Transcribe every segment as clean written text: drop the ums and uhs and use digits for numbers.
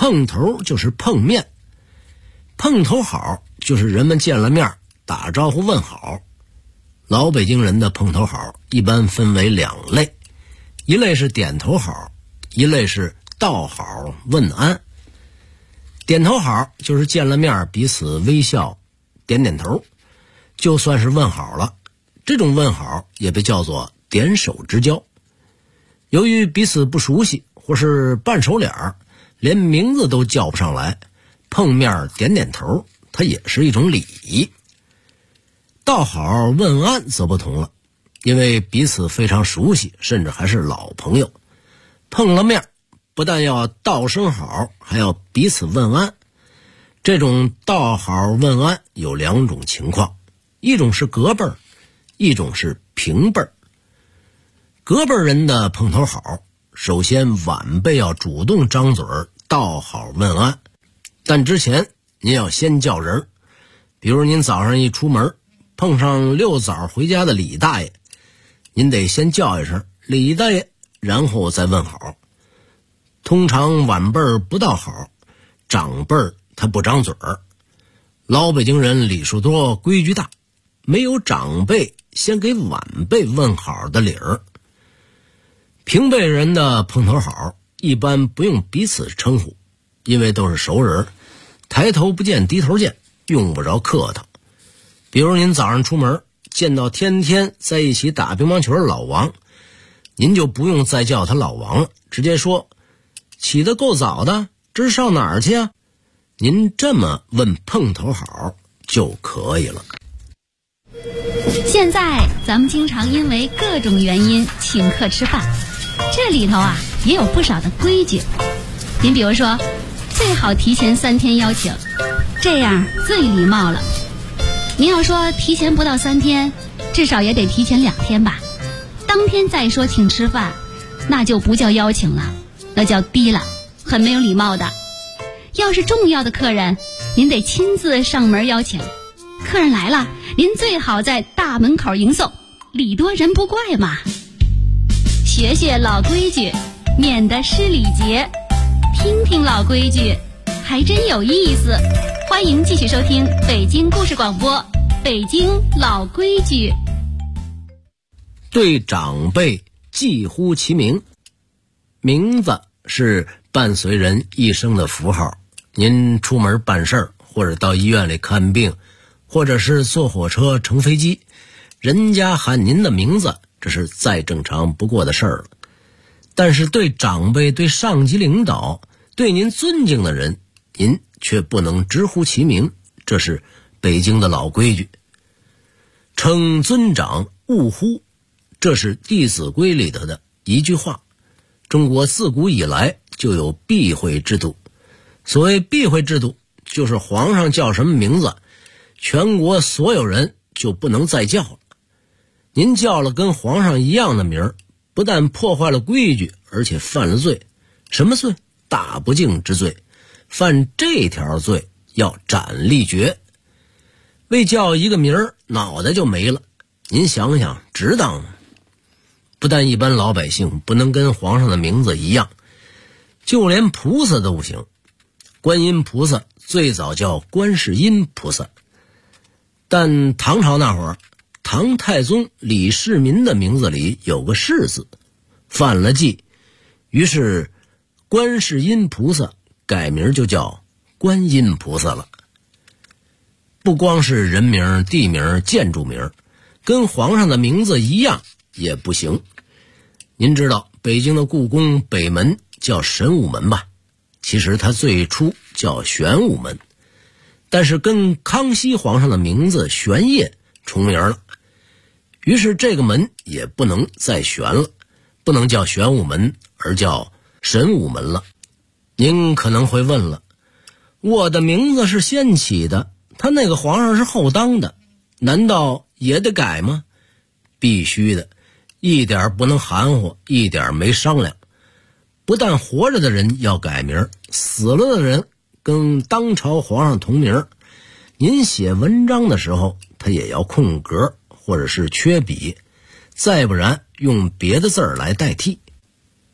碰头就是碰面，碰头好就是人们见了面打招呼问好。老北京人的碰头好一般分为2类，一类是点头好，一类是道好问安。点头好就是见了面彼此微笑点点头，就算是问好了。这种问好也被叫做点手之交。由于彼此不熟悉或是半熟脸连名字都叫不上来，碰面点点头它也是一种礼仪。道好问安则不同了，因为彼此非常熟悉，甚至还是老朋友，碰了面不但要道声好，还要彼此问安。这种道好问安有2种情况，一种是隔辈儿，一种是平辈儿。隔辈人的碰头好，首先晚辈要主动张嘴道好问安，但之前您要先叫人。比如您早上一出门碰上遛早回家的李大爷，您得先叫一声李大爷，然后再问好。通常晚辈不道好，长辈他不张嘴儿。老北京人礼数多规矩大，没有长辈先给晚辈问好的理儿。平辈人的碰头好一般不用彼此称呼，因为都是熟人，抬头不见低头见，用不着客套。比如您早上出门见到天天在一起打乒乓球的老王，您就不用再叫他老王了，直接说起得够早的，这是上哪儿去啊？您这么问碰头好就可以了。 现在咱们经常因为各种原因请客吃饭，这里头也有不少的规矩。您比如说，最好提前3天邀请，这样最礼貌了。您要说提前不到3天，至少也得提前2天吧。当天再说请吃饭，那就不叫邀请了，那叫低了，很没有礼貌的。要是重要的客人，您得亲自上门邀请。客人来了，您最好在大门口迎送，礼多人不怪嘛。学学老规矩，免得失礼节。听听老规矩，还真有意思。欢迎继续收听北京故事广播，北京老规矩。 对长辈寄呼其名，名字是伴随人一生的符号。您出门办事儿，或者到医院里看病，或者是坐火车乘飞机，人家喊您的名字，这是再正常不过的事儿了。但是对长辈、对上级领导、对您尊敬的人，您却不能直呼其名，这是北京的老规矩。称尊长勿呼，这是《弟子规》里头的一句话。中国自古以来就有避讳制度，所谓避讳制度，就是皇上叫什么名字，全国所有人就不能再叫了。您叫了跟皇上一样的名儿，不但破坏了规矩，而且犯了罪。什么罪？大不敬之罪。犯这条罪要斩立决。为叫一个名儿，脑袋就没了，您想想值当吗？不但一般老百姓不能跟皇上的名字一样，就连菩萨都不行。观音菩萨最早叫观世音菩萨，但唐朝那会儿，唐太宗李世民的名字里有个世字，犯了忌，于是观世音菩萨改名就叫观音菩萨了。不光是人名、地名、建筑名，跟皇上的名字一样也不行。您知道北京的故宫北门叫神武门吧？其实它最初叫玄武门，但是跟康熙皇上的名字玄烨重名了，于是这个门也不能再玄了，不能叫玄武门，而叫神武门了。您可能会问了，我的名字是先起的，他那个皇上是后当的，难道也得改吗？必须的，一点不能含糊，一点没商量。不但活着的人要改名，死了的人跟当朝皇上同名。您写文章的时候，他也要空格或者是缺笔，再不然用别的字儿来代替。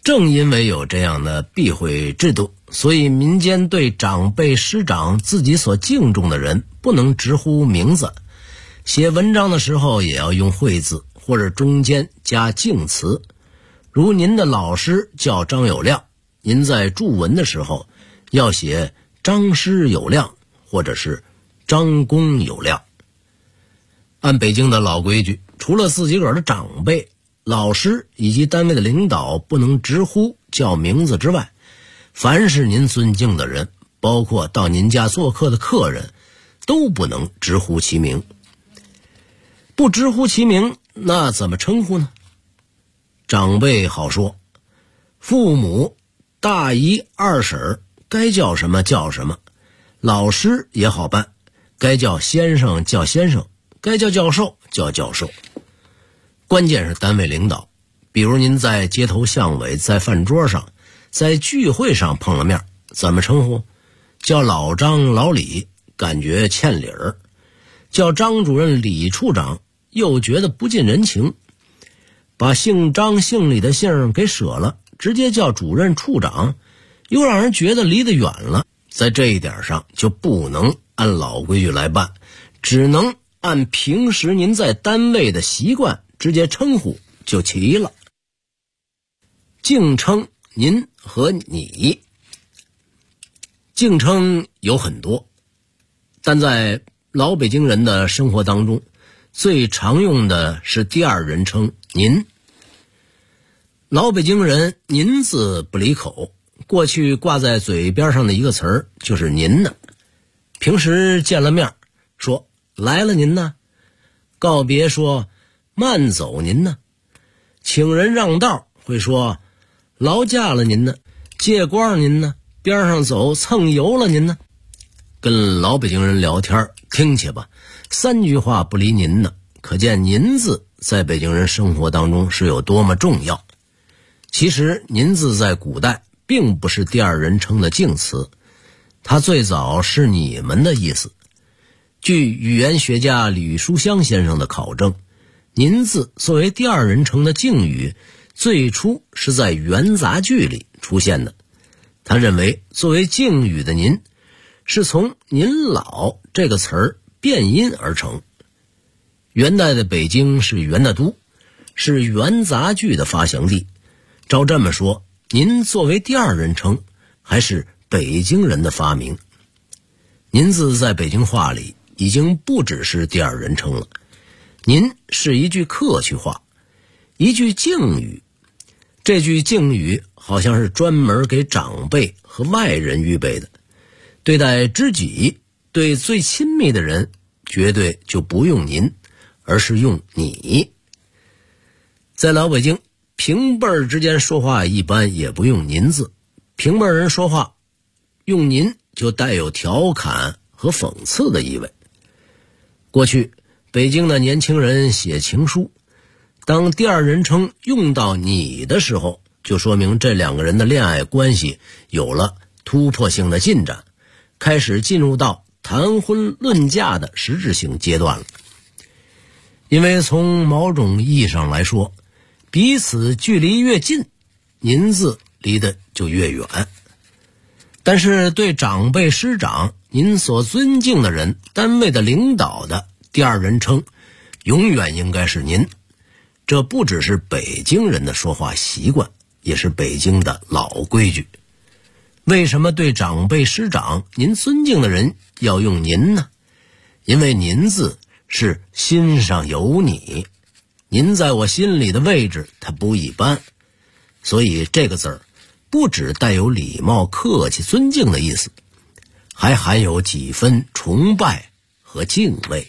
正因为有这样的避讳制度，所以民间对长辈师长自己所敬重的人不能直呼名字，写文章的时候也要用讳字或者中间加敬词。如您的老师叫张有亮，您在注文的时候要写张师有亮或者是张公有亮。按北京的老规矩，除了自己个儿的长辈、老师以及单位的领导不能直呼叫名字之外，凡是您尊敬的人，包括到您家做客的客人，都不能直呼其名。不直呼其名，那怎么称呼呢？长辈好说，父母、大姨、二婶该叫什么叫什么，老师也好办，该叫先生叫先生，该叫教授叫教授。关键是单位领导，比如您在街头巷尾，在饭桌上，在聚会上碰了面，怎么称呼？叫老张、老李，感觉欠理儿；叫张主任、李处长，又觉得不近人情。把姓张姓李的姓给舍了，直接叫主任、处长，又让人觉得离得远了。在这一点上就不能按老规矩来办，只能按平时您在单位的习惯直接称呼就齐了。敬称您和你，敬称有很多，但在老北京人的生活当中，最常用的是第二人称您。老北京人您字不离口，过去挂在嘴边上的一个词儿就是您呢。平时见了面说来了您呢，告别说慢走您呢，请人让道会说劳驾了您呢，借光您呢，边上走蹭油了您呢。跟老北京人聊天听去吧，3句话不离您呢，可见您字在北京人生活当中是有多么重要。其实您字在古代并不是第二人称的敬词，它最早是你们的意思。据语言学家吕书香先生的考证，您字作为第二人称的敬语，最初是在元杂剧里出现的。他认为作为敬语的您，是从您老这个词儿变音而成。元代的北京是元的都，是元杂剧的发祥地。照这么说，您作为第二人称还是北京人的发明。您字在北京话里已经不只是第二人称了，您是一句客气话，一句敬语。这句敬语好像是专门给长辈和外人预备的，对待知己，对最亲密的人，绝对就不用您，而是用你。在老北京，平辈儿之间说话一般也不用您字，平辈人说话用您就带有调侃和讽刺的意味。过去北京的年轻人写情书，当第二人称用到你的时候，就说明这两个人的恋爱关系有了突破性的进展，开始进入到谈婚论嫁的实质性阶段了。因为从某种意义上来说，彼此距离越近，您字离得就越远。但是对长辈师长，您所尊敬的人，单位的领导的第二人称永远应该是您。这不只是北京人的说话习惯，也是北京的老规矩。为什么对长辈师长您尊敬的人要用您呢？因为您字是心上有你，您在我心里的位置它不一般，所以这个字儿不只带有礼貌、客气、尊敬的意思，还含有几分崇拜和敬畏。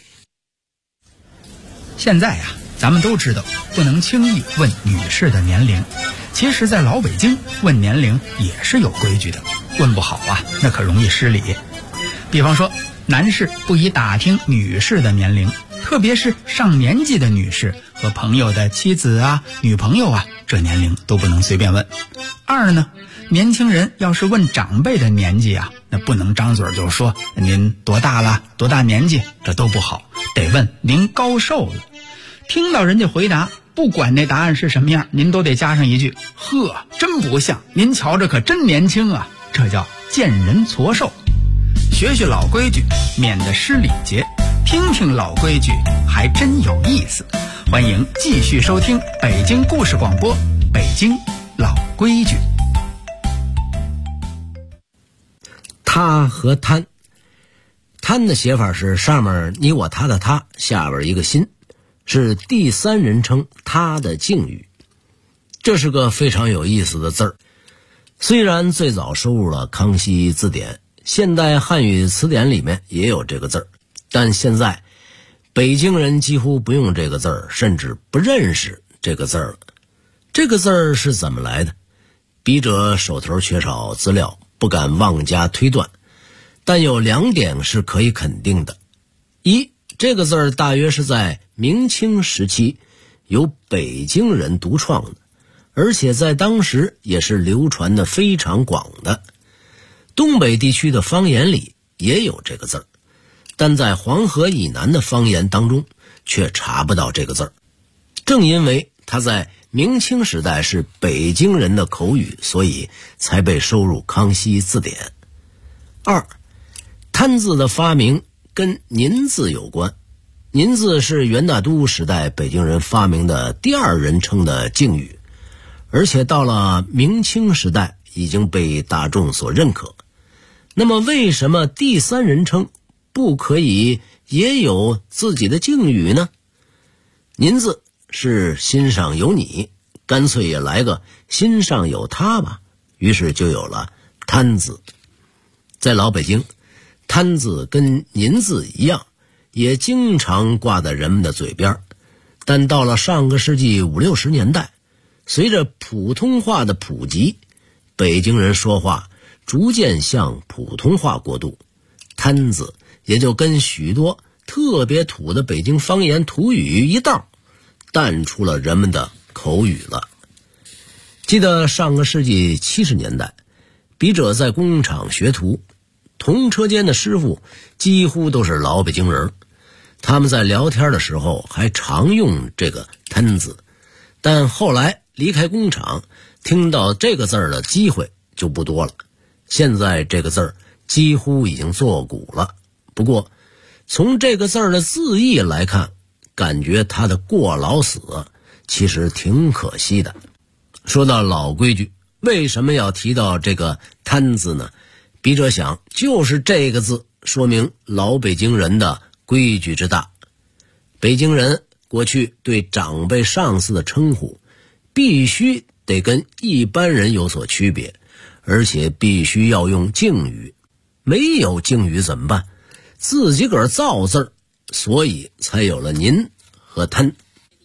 现在呀，咱们都知道不能轻易问女士的年龄，其实在老北京问年龄也是有规矩的，问不好啊，那可容易失礼。比方说，男士不宜打听女士的年龄，特别是上年纪的女士和朋友的妻子啊、女朋友啊，这年龄都不能随便问。二呢，年轻人要是问长辈的年纪啊，那不能张嘴就说您多大了、多大年纪，这都不好，得问您高寿了。听到人家回答不管那答案是什么样，您都得加上一句：呵，真不像，您瞧着可真年轻啊！这叫见人矬瘦。学学老规矩，免得失礼节；听听老规矩，还真有意思。欢迎继续收听北京故事广播，北京老规矩。 他和贪，贪的写法是上面你我他的他，下边一个心，是第三人称他的敬语。这是个非常有意思的字儿，虽然最早收入了康熙字典，现代汉语词典里面也有这个字儿，但现在北京人几乎不用这个字儿，甚至不认识这个字儿了。这个字儿是怎么来的？笔者手头缺少资料，不敢妄加推断，但有2点是可以肯定的。一，这个字儿大约是在明清时期由北京人独创的，而且在当时也是流传的非常广的。东北地区的方言里也有这个字儿，但在黄河以南的方言当中却查不到这个字儿。正因为它在明清时代是北京人的口语，所以才被收入康熙字典。2，贪字的发明跟您字有关。您字是元大都时代北京人发明的第2人称的敬语，而且到了明清时代已经被大众所认可。那么为什么第3人称不可以也有自己的敬语呢？您字是心上有你，干脆也来个心上有他吧，于是就有了贪字。在老北京，贪字跟您字一样，也经常挂在人们的嘴边，但到了上个世纪50、60年代，随着普通话的普及，北京人说话逐渐向普通话过渡，贪字也就跟许多特别土的北京方言土语一道淡出了人们的口语了。记得上个世纪70年代，笔者在工厂学徒，同车间的师傅几乎都是老北京人，他们在聊天的时候还常用这个贪字，但后来离开工厂，听到这个字儿的机会就不多了。现在这个字儿几乎已经作古了，不过从这个字儿的字义来看，感觉它的过劳死其实挺可惜的。说到老规矩，为什么要提到这个贪字呢？笔者想，就是这个字说明老北京人的规矩之大。北京人过去对长辈上司的称呼必须得跟一般人有所区别，而且必须要用敬语，没有敬语怎么办？自己个儿造字儿，所以才有了您和贪。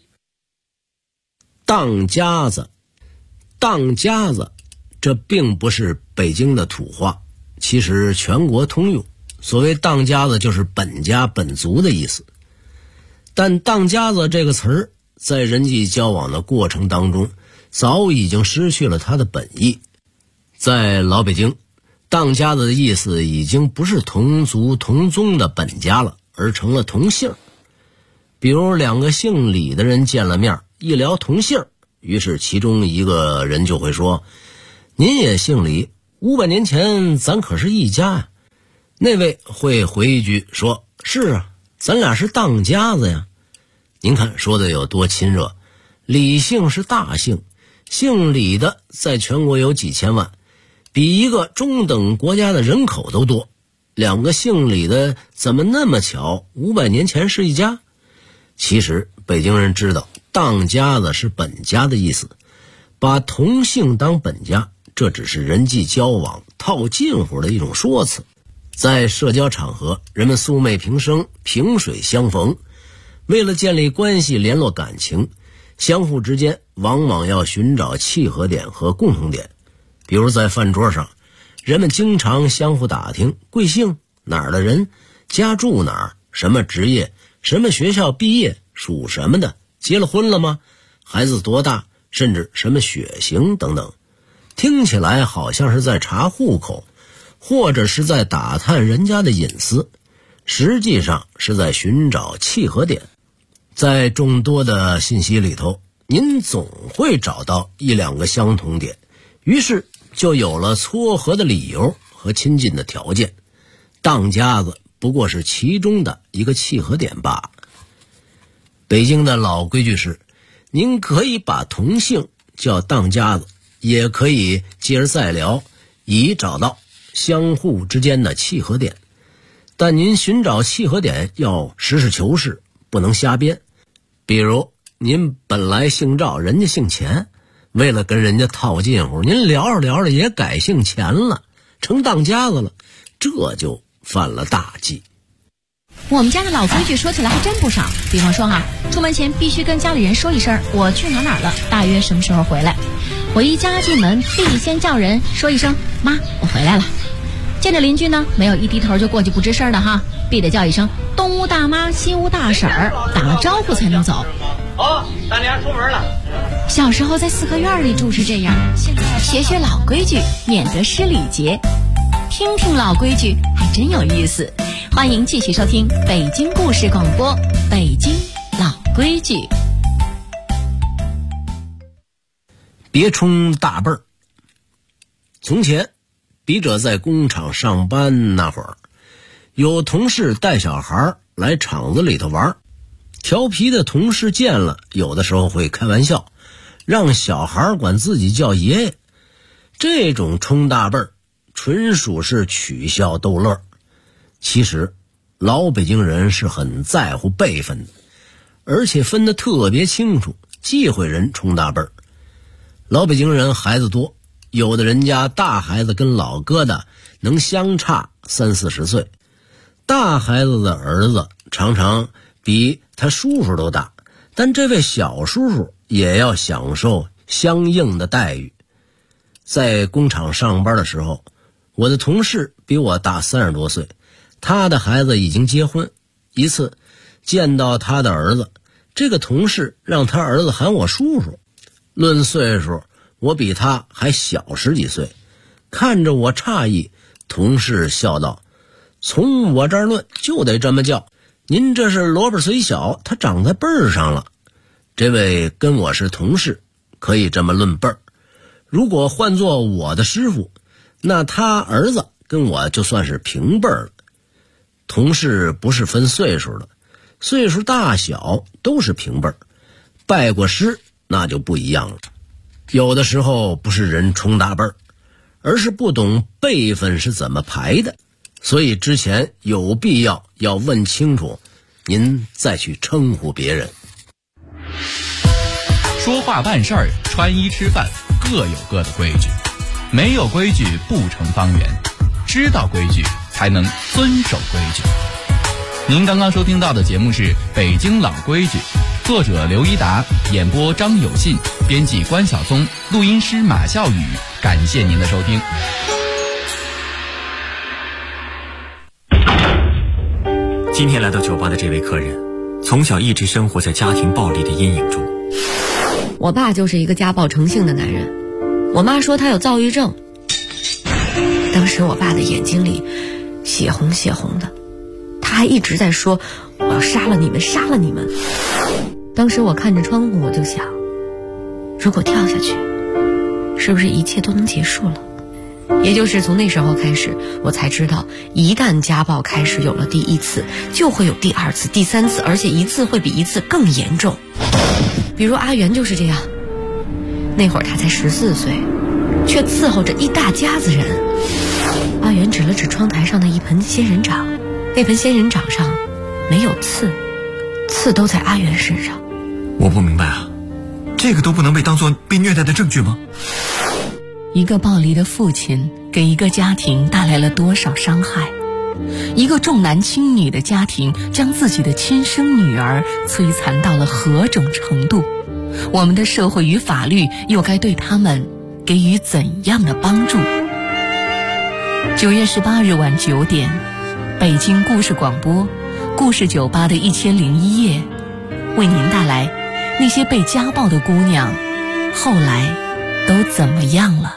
当家子，当家子，这并不是北京的土话，其实全国通用。所谓当家子就是本家本族的意思，但当家子这个词儿在人际交往的过程当中早已经失去了它的本意。在老北京，当家子的意思已经不是同族同宗的本家了，而成了同姓。比如2个姓李的人见了面，一聊同姓，于是其中一个人就会说，您也姓李，500年前咱可是一家呀。那位会回一句说，是啊，咱俩是当家子呀。您看说的有多亲热。李姓是大姓，姓李的在全国有几千万，比一个中等国家的人口都多。2个姓李的怎么那么巧500年前是一家？其实北京人知道当家子是本家的意思，把同姓当本家，这只是人际交往套近乎的一种说辞。在社交场合，人们素昧平生，萍水相逢，为了建立关系联络感情，相互之间往往要寻找契合点和共同点。比如在饭桌上，人们经常相互打听贵姓、哪儿的人、家住哪儿、什么职业、什么学校毕业、属什么的、结了婚了吗、孩子多大，甚至什么血型等等。听起来好像是在查户口，或者是在打探人家的隐私，实际上是在寻找契合点。在众多的信息里头， 您总会找到一两个相同点，于是就有了撮合的理由和亲近的条件。当家子不过是其中的一个契合点罢了。北京的老规矩是，您可以把同姓叫当家子，也可以接而再聊，以找到相互之间的契合点。但您寻找契合点要实事求是，不能瞎编。比如您本来姓赵，人家姓钱，为了跟人家套近乎，您聊着聊着也改姓钱了，成当家子了，这就犯了大忌。 我们家的老规矩说起来还真不少，比方说出门前必须跟家里人说一声我去哪儿了，大约什么时候回来。回家进门必先叫人说一声妈，我回来了。见着邻居呢，没有一低头就过去不吱声的必得叫一声东屋大妈西屋大婶儿，打了招呼才能走。 大娘出门了。 小时候在四合院里住是这样，现在学学老规矩，免得失礼节。听听老规矩还真有意思。欢迎继续收听北京故事广播，北京老规矩。 别冲大辈儿。从前笔者在工厂上班那会儿，有同事带小孩来厂子里头玩，调皮的同事见了，有的时候会开玩笑，让小孩管自己叫爷爷。这种冲大辈儿纯属是取笑逗乐。其实老北京人是很在乎辈分的，而且分得特别清楚，忌讳人冲大辈儿。老北京人孩子多，有的人家大孩子跟老疙瘩能相差30-40岁，大孩子的儿子常常比他叔叔都大，但这位小叔叔也要享受相应的待遇。在工厂上班的时候，我的同事比我大30多岁，他的孩子已经结婚。一次见到他的儿子，这个同事让他儿子喊我叔叔。论岁数，我比他还小10几岁。看着我诧异，同事笑道：从我这儿论就得这么叫，您这是萝卜虽小，他长在辈儿上了。这位跟我是同事，可以这么论辈儿。如果换做我的师傅，那他儿子跟我就算是平辈儿了。同事不是分岁数的，岁数大小都是平辈儿。拜过师那就不一样了。有的时候不是人冲大辈儿，而是不懂辈分是怎么排的，所以之前有必要问清楚，您再去称呼别人。 说话办事儿，穿衣吃饭，各有各的规矩，没有规矩不成方圆，知道规矩才能遵守规矩。您刚刚收听到的节目是《北京老规矩》，作者刘一达，演播张有信，编辑关晓松，录音师马笑宇。感谢您的收听。 今天来到酒吧的这位客人，从小一直生活在家庭暴力的阴影中。 我爸就是一个家暴成性的男人，我妈说他有躁郁症。当时我爸的眼睛里血红血红的，他还一直在说我要杀了你们，杀了你们。当时我看着窗户，我就想，如果跳下去，是不是一切都能结束了？也就是从那时候开始，我才知道，一旦家暴开始有了第一次，就会有第二次、第三次，而且一次会比一次更严重。比如阿元就是这样，那会儿他才14岁，却伺候着一大家子人。阿元指了指窗台上的一盆仙人掌，那盆仙人掌上没有刺，刺都在阿元身上。 我不明白啊，这个都不能被当作被虐待的证据吗？ 一个暴力的父亲给一个家庭带来了多少伤害？一个重男轻女的家庭将自己的亲生女儿摧残到了何种程度？我们的社会与法律又该对他们给予怎样的帮助？9月18日晚9点，北京故事广播故事酒吧的1001夜，为您带来那些被家暴的姑娘后来都怎么样了。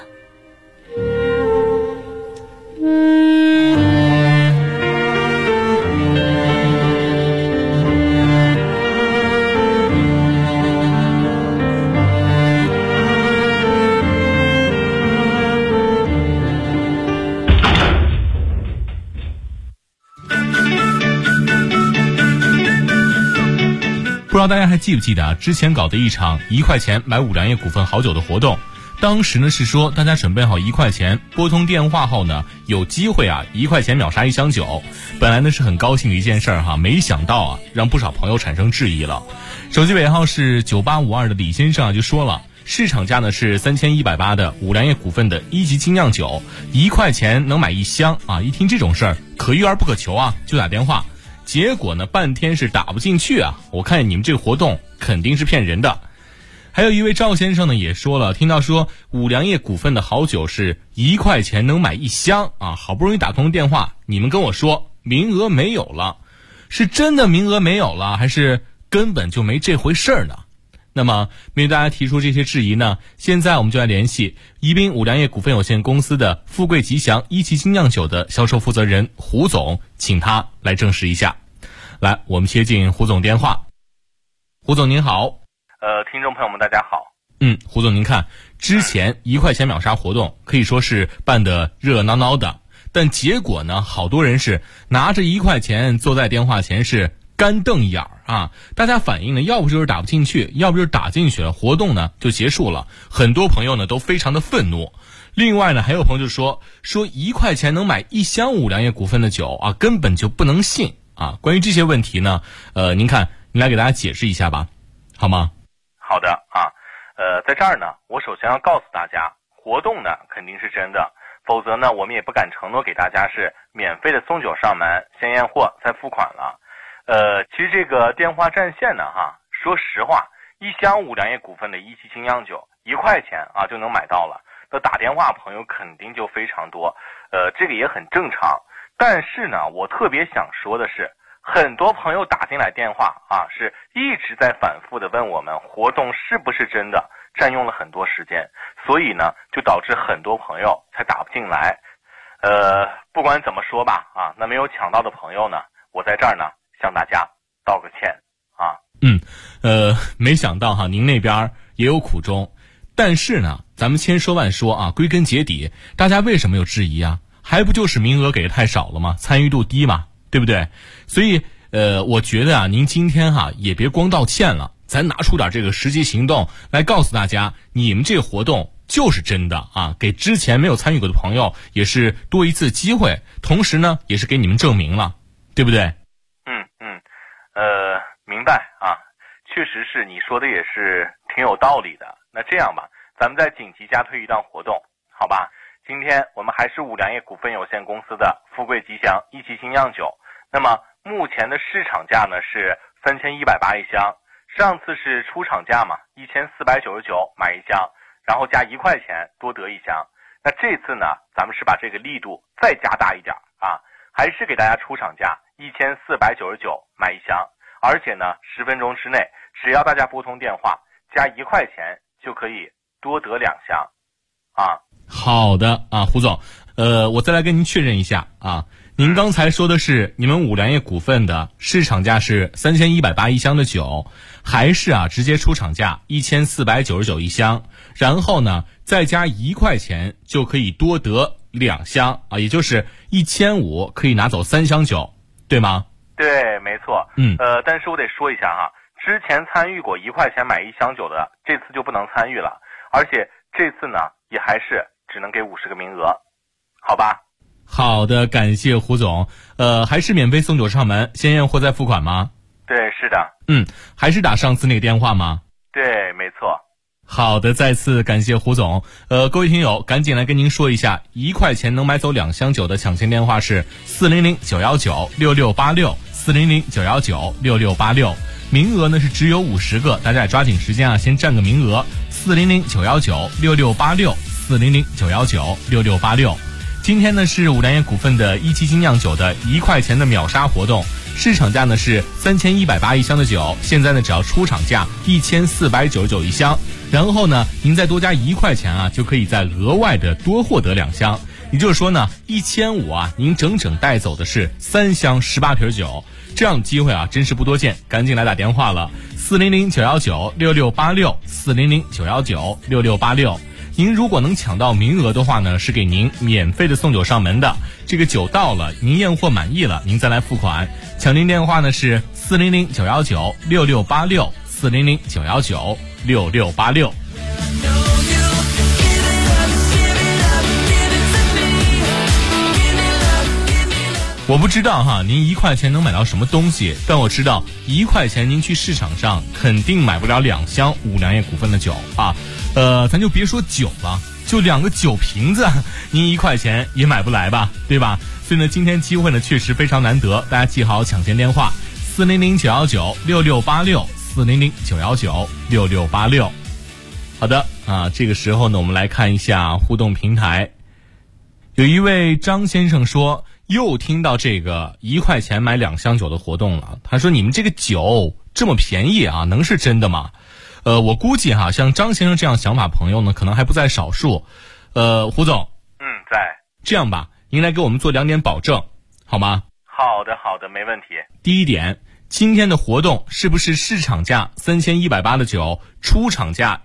不知道大家还记不记得啊？之前搞的一场1块钱买五粮液股份好酒的活动，当时呢是说大家准备好1块钱，拨通电话后呢，有机会啊1块钱秒杀1箱酒。本来呢是很高兴的一件事儿哈，没想到啊让不少朋友产生质疑了。手机尾号是9852的李先生啊就说了，市场价呢是3180的五粮液股份的1级精酿酒，1块钱能买1箱啊！一听这种事儿，可遇而不可求啊，就打电话。结果呢，半天是打不进去啊！我看你们这个活动肯定是骗人的。还有一位赵先生呢也说了，听到说五粮液股份的好酒是1块钱能买1箱啊，好不容易打通电话，你们跟我说名额没有了，是真的名额没有了，还是根本就没这回事儿呢？那么面对大家提出这些质疑呢，现在我们就来联系宜宾五粮液股份有限公司的富贵吉祥1级精酿酒的销售负责人胡总，请他来证实一下。来，我们接进胡总电话。胡总您好。 听众朋友们大家好。 胡总您看，之前1块钱秒杀活动可以说是办得热热闹闹的，但结果呢，好多人是拿着1块钱坐在电话前是干瞪眼啊！大家反映呢，要不就是打不进去，要不就是打进去了，活动呢就结束了。很多朋友呢都非常的愤怒。另外呢，还有朋友就说1块钱能买1箱五粮液股份的酒啊，根本就不能信啊！关于这些问题呢，您看，您来给大家解释一下吧，好吗？ 好的啊，在这儿呢，我首先要告诉大家，活动呢肯定是真的，否则呢，我们也不敢承诺给大家是免费的送酒上门，先验货再付款了。其实这个电话占线呢，说实话，1箱五粮液股份的1级精酿酒1块钱啊就能买到了，那打电话朋友肯定就非常多，这个也很正常。但是呢，我特别想说的是，很多朋友打进来电话啊，是一直在反复的问我们活动是不是真的，占用了很多时间，所以呢，就导致很多朋友才打不进来。不管怎么说吧，啊，那没有抢到的朋友呢，我在这儿呢向大家道个歉啊。 没想到哈，您那边也有苦衷，但是呢，咱们千说万说啊，归根结底，大家为什么有质疑啊？还不就是名额给的太少了吗？参与度低嘛，对不对？所以我觉得啊，您今天也别光道歉了，咱拿出点这个实际行动来告诉大家，你们这个活动就是真的啊，给之前没有参与过的朋友也是多一次机会，同时呢，也是给你们证明了，对不对？ 明白啊，确实是你说的也是挺有道理的。那这样吧，咱们再紧急加推一档活动，好吧？今天我们还是五粮液股份有限公司的富贵吉祥1级精酿酒，那么目前的市场价呢是3180一箱，上次是出厂价嘛，1499买1箱，然后加1块钱多得1箱。那这次呢，咱们是把这个力度再加大一点啊，还是给大家出厂价1499买1箱，而且呢10分钟之内，只要大家拨通电话加1块钱就可以多得2箱啊。 好的啊，胡总，我再来跟您确认一下啊，您刚才说的是你们五粮液股份的市场价是3180一箱的酒，还是直接出厂价1499一箱，然后呢再加1块钱就可以多得2箱啊，也就是1500可以拿走3箱酒，对吗？ 对，没错。但是我得说一下哈，之前参与过1块钱买1箱酒的，这次就不能参与了，而且这次呢也还是只能给50个名额，好吧？ 好的，感谢胡总。还是免费送酒上门，先验货再付款吗？ 对，是的。 还是打上次那个电话吗？ 对，没错。 好的，再次感谢胡总。各位听友，赶紧来跟您说一下，1块钱能买走2箱酒的抢钱电话是400-919-6686，400-919-6686。名额呢是只有50个，大家也抓紧时间先占个名额。400-919-6686，400-919-6686。今天呢是五粮液股份的1级精酿酒的1块钱的秒杀活动，市场价呢是3180一箱的酒，现在呢只要出厂价1499一箱，然后呢您再多加1块钱就可以再额外的多获得2箱，也就是说呢1500您整整带走的是3箱18瓶酒，这样的机会真是不多见，赶紧来打电话了，400-919-6686，400-919-6686。 您如果能抢到名额的话呢，是给您免费的送酒上门的。这个酒到了，您验货满意了，您再来付款。抢订电话呢是400-919-6686，400-919-6686。我不知道哈，您1块钱能买到什么东西，但我知道1块钱您去市场上肯定买不了2箱五粮液股份的酒啊。咱就别说酒了，就2个酒瓶子，您1块钱也买不来吧，对吧？所以呢，今天机会呢确实非常难得，大家记好抢先电话：400-919-6686，400-919-6686。好的啊，这个时候呢，我们来看一下互动平台。有一位张先生说，又听到这个1块钱买2箱酒的活动了。他说，你们这个酒这么便宜啊，能是真的吗？我估计哈，像张先生这样想法朋友呢，可能还不在少数。胡总， 在。 这样吧，您来给我们做2点保证，好吗？ 好的，没问题。 第一点，今天的活动是不是市场价3180的酒，出厂价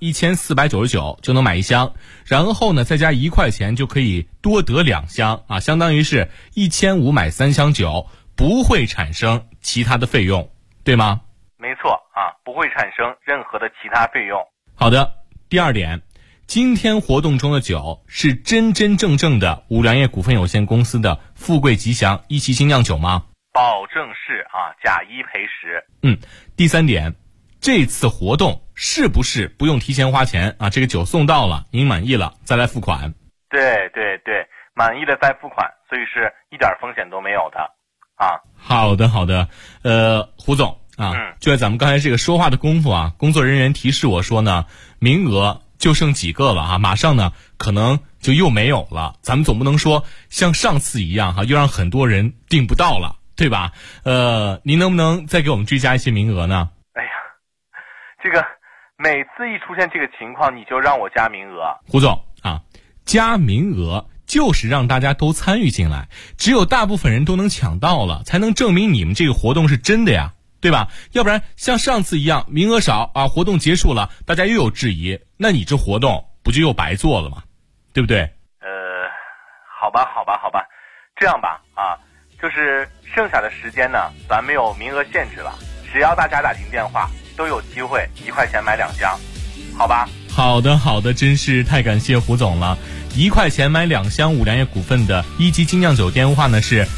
1499就能买1箱，然后呢再加1块钱就可以多得2箱啊，相当于是1500买3箱酒，不会产生其他的费用，对吗？ 没错啊，不会产生任何的其他费用。 好的，第二点，今天活动中的酒是真真正正的五粮液股份有限公司的富贵吉祥一期精酿酒吗？ 保证是啊，假1赔10。 第三点，这次活动是不是不用提前花钱啊？这个酒送到了，您满意了再来付款。 对，满意了再付款，所以是一点风险都没有的啊。 好的，胡总啊，就在咱们刚才这个说话的功夫啊，工作人员提示我说呢，名额就剩几个了啊，马上呢可能就又没有了。咱们总不能说像上次一样哈，又让很多人订不到了，对吧？您能不能再给我们追加一些名额呢？ 哎呀，这个每次一出现这个情况，你就让我加名额。 胡总啊，加名额就是让大家都参与进来，只有大部分人都能抢到了，才能证明你们这个活动是真的呀，对吧？要不然像上次一样名额少啊，活动结束了大家又有质疑，那你这活动不就又白做了吗？对不对？ 好吧，这样吧啊，就是剩下的时间呢，咱没有名额限制了，只要大家打进电话都有机会1块钱买2箱，好吧？ 好的，真是太感谢胡总了。1块钱买2箱五粮液股份的一级精酿酒电话呢是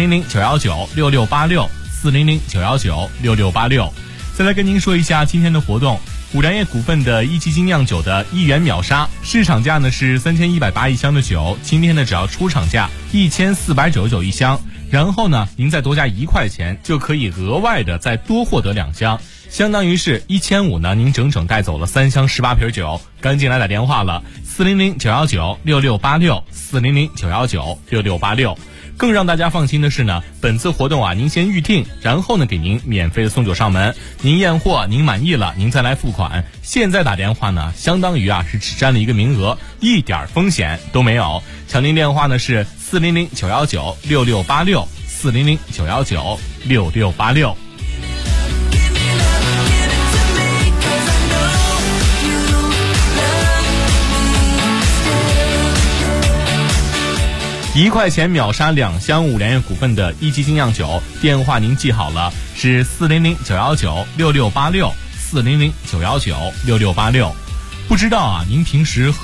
400-919-6686，400-919-6686。再来跟您说一下今天的活动，五粮液股份的一级精酿酒的1元秒杀，市场价呢是3180一箱的酒，今天呢只要出厂价1499一箱，然后呢您再多加1块钱就可以额外的再多获得2箱，相当于是1500呢，您整整带走了3箱18瓶酒。赶紧来打电话了，400-919-6686，400-919-6686。更让大家放心的是呢，本次活动啊，您先预定，然后呢给您免费的送酒上门，您验货您满意了，您再来付款。现在打电话呢，相当于啊是只占了一个名额，一点风险都没有。抢订电话呢是400-919-6686，400-919-6686。1块钱秒杀2箱五粮液股份的一级精酿酒，电话您记好了，是400-919-6686，400-919-6686。不知道啊，您平时喝